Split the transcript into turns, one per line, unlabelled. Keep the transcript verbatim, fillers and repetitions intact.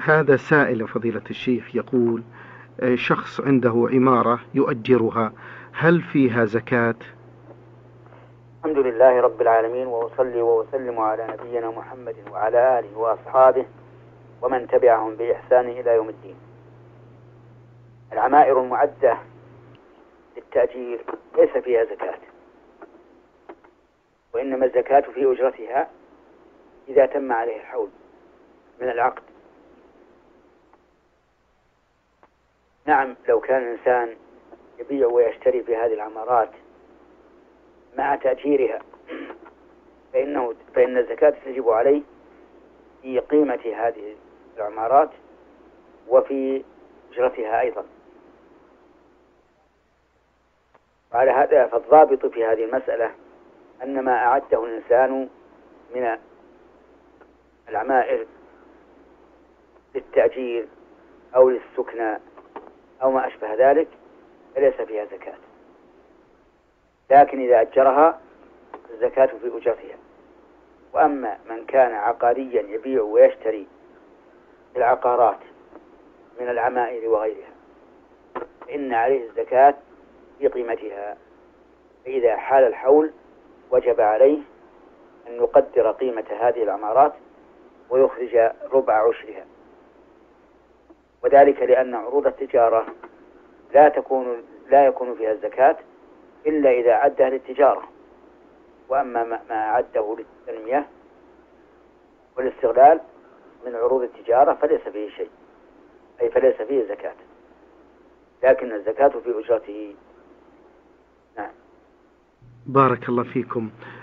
هذا سائل فضيلة الشيخ يقول: شخص عنده عمارة يؤجرها، هل فيها زكاة؟
الحمد لله رب العالمين، وأصلي وأسلم على نبينا محمد وعلى آله وأصحابه ومن تبعهم بإحسان إلى يوم الدين. العمائر المعدة للتأجير ليس فيها زكاة، وإنما الزكاة في أجرتها إذا تم عليه الحول من العقد. نعم، لو كان الإنسان يبيع ويشتري في هذه العمارات مع تأجيرها فإنه فإن الزكاة تجب عليه في قيمة هذه العمارات وفي أجرتها أيضا. وعلى هذا فالضابط في هذه المسألة أن ما أعده الإنسان من العمائر للتأجير أو للسكنى أو ما أشبه ذلك فليس فيها زكاة، لكن إذا أجرها الزكاة في أجرتها. وأما من كان عقاريا يبيع ويشتري العقارات من العمائر وغيرها فإن عليه الزكاة في قيمتها، فإذا حال الحول وجب عليه أن يقدر قيمة هذه العمارات ويخرج ربع عشرها، وذلك لأن عروض التجارة لا تكون لا يكون فيها الزكاة إلا إذا عدها للتجارة، وأما ما أعده للتنمية والاستغلال من عروض التجارة فليس فيه شيء، أي فليس فيه زكاة، لكن الزكاة في أجرته. نعم.
بارك الله فيكم.